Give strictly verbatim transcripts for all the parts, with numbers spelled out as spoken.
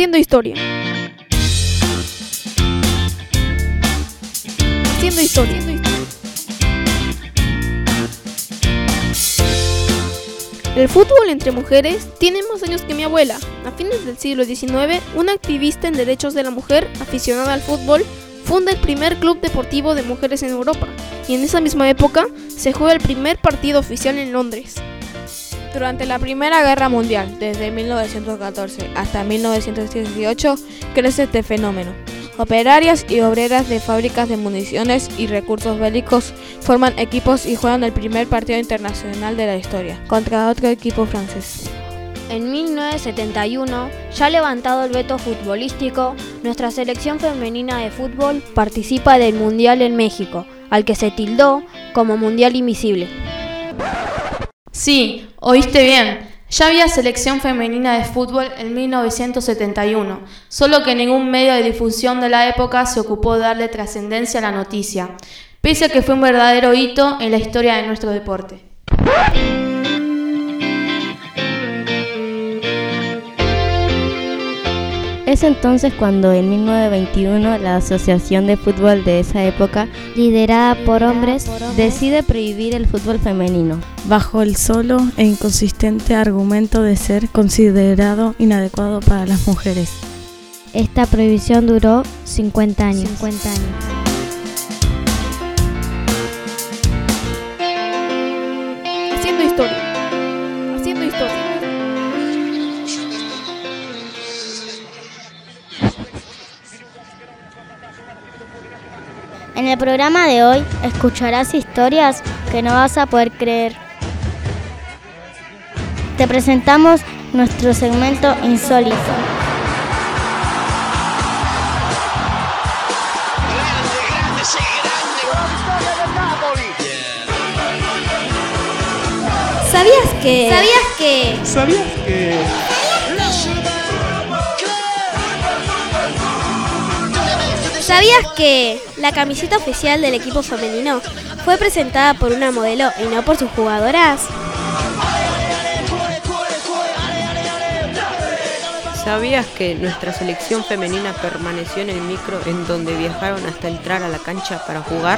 Haciendo historia. Haciendo historia. El fútbol entre mujeres tiene más años que mi abuela. A fines del siglo diecinueve, una activista en derechos de la mujer, aficionada al fútbol, funda el primer club deportivo de mujeres en Europa, y en esa misma época se juega el primer partido oficial en Londres. Durante la Primera Guerra Mundial, desde mil novecientos catorce hasta mil novecientos dieciocho, crece este fenómeno. Operarias y obreras de fábricas de municiones y recursos bélicos forman equipos y juegan el primer partido internacional de la historia, contra otro equipo francés. En mil novecientos setenta y uno, ya levantado el veto futbolístico, nuestra selección femenina de fútbol participa del Mundial en México, al que se tildó como Mundial Invisible. Sí, oíste bien. Ya había selección femenina de fútbol en mil novecientos setenta y uno, solo que ningún medio de difusión de la época se ocupó de darle trascendencia a la noticia, pese a que fue un verdadero hito en la historia de nuestro deporte. Es entonces cuando en mil novecientos veintiuno la asociación de fútbol de esa época, liderada por hombres, decide prohibir el fútbol femenino, bajo el solo e inconsistente argumento de ser considerado inadecuado para las mujeres. Esta prohibición duró cincuenta años. cincuenta años. Haciendo historia. Haciendo historia. En el programa de hoy escucharás historias que no vas a poder creer. Te presentamos nuestro segmento insólito. ¿Sabías que? ¿Sabías que? ¿Sabías que? ¿Sabías que la camiseta oficial del equipo femenino fue presentada por una modelo y no por sus jugadoras? ¿Sabías que nuestra selección femenina permaneció en el micro en donde viajaron hasta entrar a la cancha para jugar?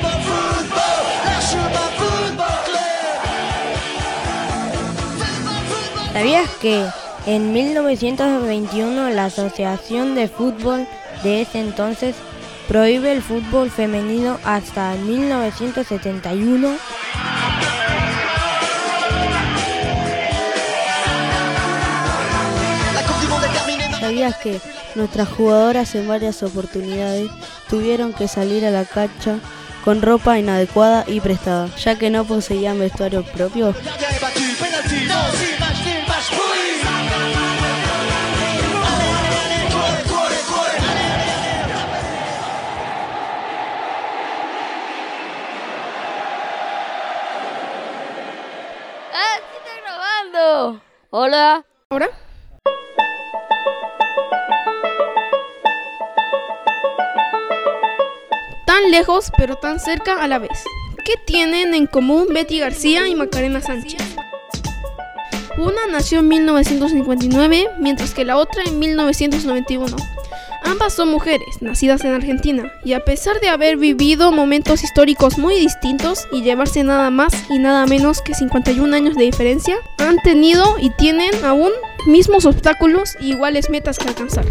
¿Sabías que en mil novecientos veintiuno la Asociación de Fútbol de ese entonces prohíbe el fútbol femenino hasta mil novecientos setenta y uno? ¿Sabías que nuestras jugadoras en varias oportunidades tuvieron que salir a la cancha con ropa inadecuada y prestada, ya que no poseían vestuario propio? ¡Ah, sí está grabando! Hola. ¿Ahora? Tan lejos, pero tan cerca a la vez. ¿Qué tienen en común Betty García y Macarena Sánchez? Una nació en mil novecientos cincuenta y nueve, mientras que la otra en mil novecientos noventa y uno. Ambas son mujeres, nacidas en Argentina, y a pesar de haber vivido momentos históricos muy distintos y llevarse nada más y nada menos que cincuenta y un años de diferencia, han tenido y tienen aún mismos obstáculos y iguales metas que alcanzar.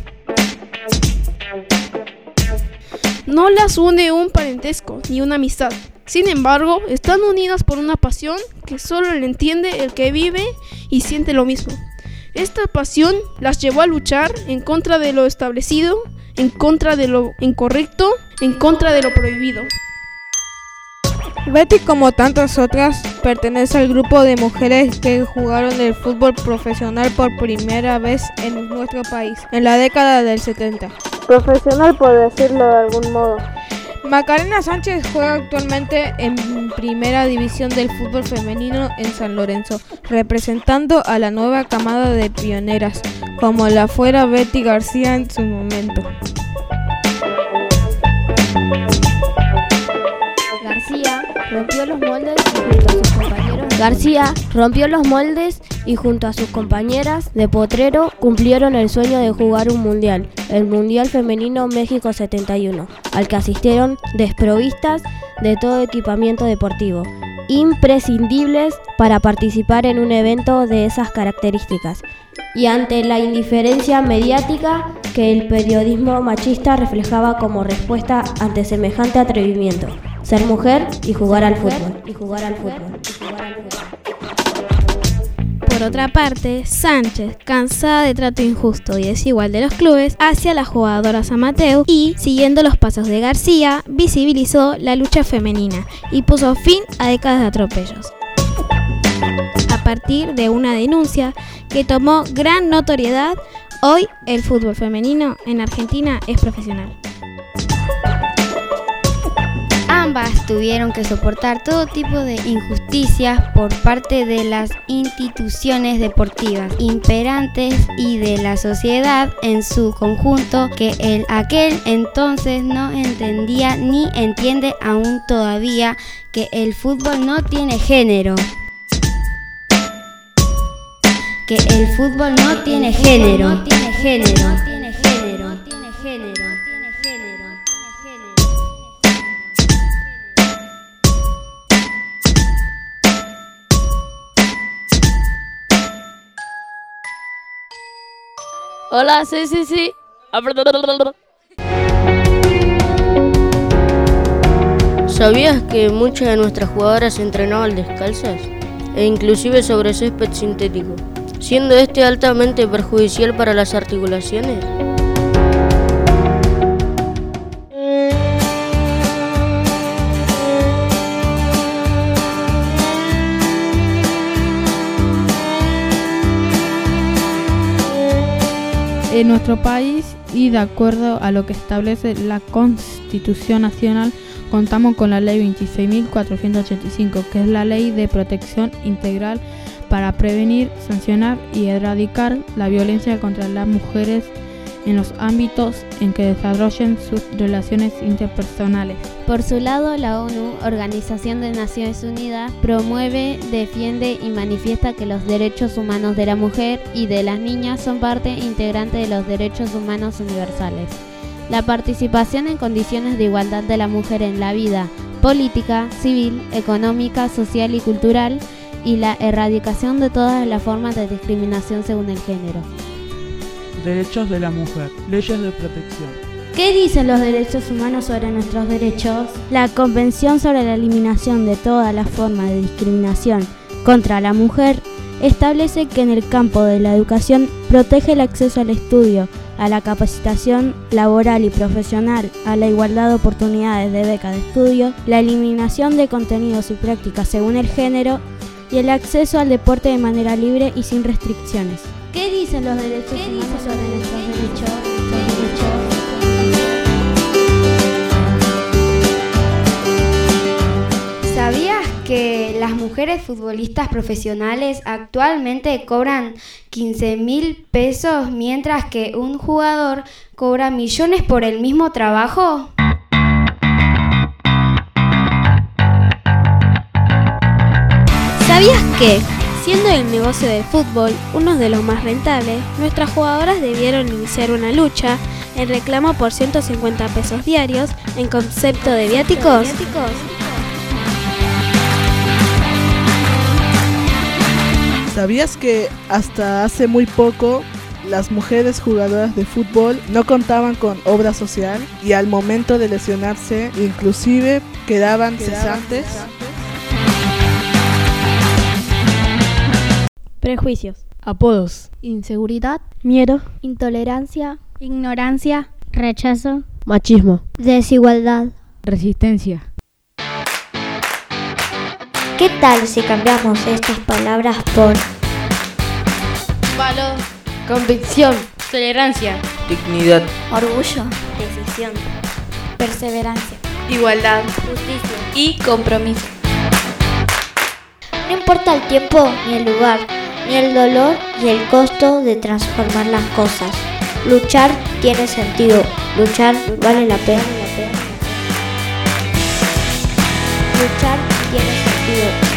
No las une un parentesco ni una amistad. Sin embargo, están unidas por una pasión que solo le entiende el que vive y siente lo mismo. Esta pasión las llevó a luchar en contra de lo establecido, en contra de lo incorrecto, en contra de lo prohibido. Betty, como tantas otras, pertenece al grupo de mujeres que jugaron el fútbol profesional por primera vez en nuestro país, en la década del setenta. Profesional, por decirlo de algún modo. Macarena Sánchez juega actualmente en primera división del fútbol femenino en San Lorenzo, representando a la nueva camada de pioneras, como la fuera Betty García en su momento. García rompió los moldes y junto a sus compañeros García rompió los moldes y junto a sus compañeras de potrero cumplieron el sueño de jugar un mundial, el Mundial Femenino México setenta y uno, al que asistieron desprovistas de todo equipamiento deportivo, imprescindibles para participar en un evento de esas características, y ante la indiferencia mediática que el periodismo machista reflejaba como respuesta ante semejante atrevimiento: ser mujer y jugar al fútbol. Y jugar al fútbol. Y jugar al fútbol. Por otra parte, Sánchez, cansada de trato injusto y desigual de los clubes hacia las jugadoras amateur y, siguiendo los pasos de García, visibilizó la lucha femenina y puso fin a décadas de atropellos. A partir de una denuncia que tomó gran notoriedad, hoy el fútbol femenino en Argentina es profesional. Ambas tuvieron que soportar todo tipo de injusticias por parte de las instituciones deportivas imperantes y de la sociedad en su conjunto, que en aquel entonces no entendía ni entiende aún todavía que el fútbol no tiene género. Que el fútbol no tiene género. No tiene género. No tiene género. No tiene género. Hola, sí, sí, sí. ¿Sabías que muchas de nuestras jugadoras entrenaban descalzas? E inclusive sobre césped sintético, siendo este altamente perjudicial para las articulaciones. En nuestro país, y de acuerdo a lo que establece la Constitución Nacional, contamos con la Ley veintiséis mil cuatrocientos ochenta y cinco, que es la Ley de Protección Integral para prevenir, sancionar y erradicar la violencia contra las mujeres en los ámbitos en que desarrollen sus relaciones interpersonales. Por su lado, la ONU, Organización de Naciones Unidas, promueve, defiende y manifiesta que los derechos humanos de la mujer y de las niñas son parte integrante de los derechos humanos universales. La participación en condiciones de igualdad de la mujer en la vida política, civil, económica, social y cultural, y la erradicación de todas las formas de discriminación según el género. Derechos de la mujer, leyes de protección. ¿Qué dicen los derechos humanos sobre nuestros derechos? La Convención sobre la Eliminación de todas las formas de discriminación contra la mujer establece que en el campo de la educación protege el acceso al estudio, a la capacitación laboral y profesional, a la igualdad de oportunidades de beca de estudio, la eliminación de contenidos y prácticas según el género y el acceso al deporte de manera libre y sin restricciones. ¿Qué dicen los derechos humanos sobre nuestros derechos? ¿Sabías que las mujeres futbolistas profesionales actualmente cobran quince mil pesos, mientras que un jugador cobra millones por el mismo trabajo? ¿Sabías que, siendo el negocio del fútbol uno de los más rentables, nuestras jugadoras debieron iniciar una lucha en reclamo por ciento cincuenta pesos diarios en concepto de viáticos? ¿Sabías que hasta hace muy poco las mujeres jugadoras de fútbol no contaban con obra social y al momento de lesionarse inclusive quedaban, quedaban cesantes? Prejuicios, apodos, inseguridad, miedo, intolerancia, ignorancia, rechazo, machismo, desigualdad, resistencia. ¿Qué tal si cambiamos estas palabras por valor, convicción, tolerancia, dignidad, orgullo, decisión, perseverancia, igualdad, justicia y compromiso? No importa el tiempo ni el lugar, ni el dolor y el costo de transformar las cosas. Luchar tiene sentido, luchar vale la pena. Luchar tiene sentido.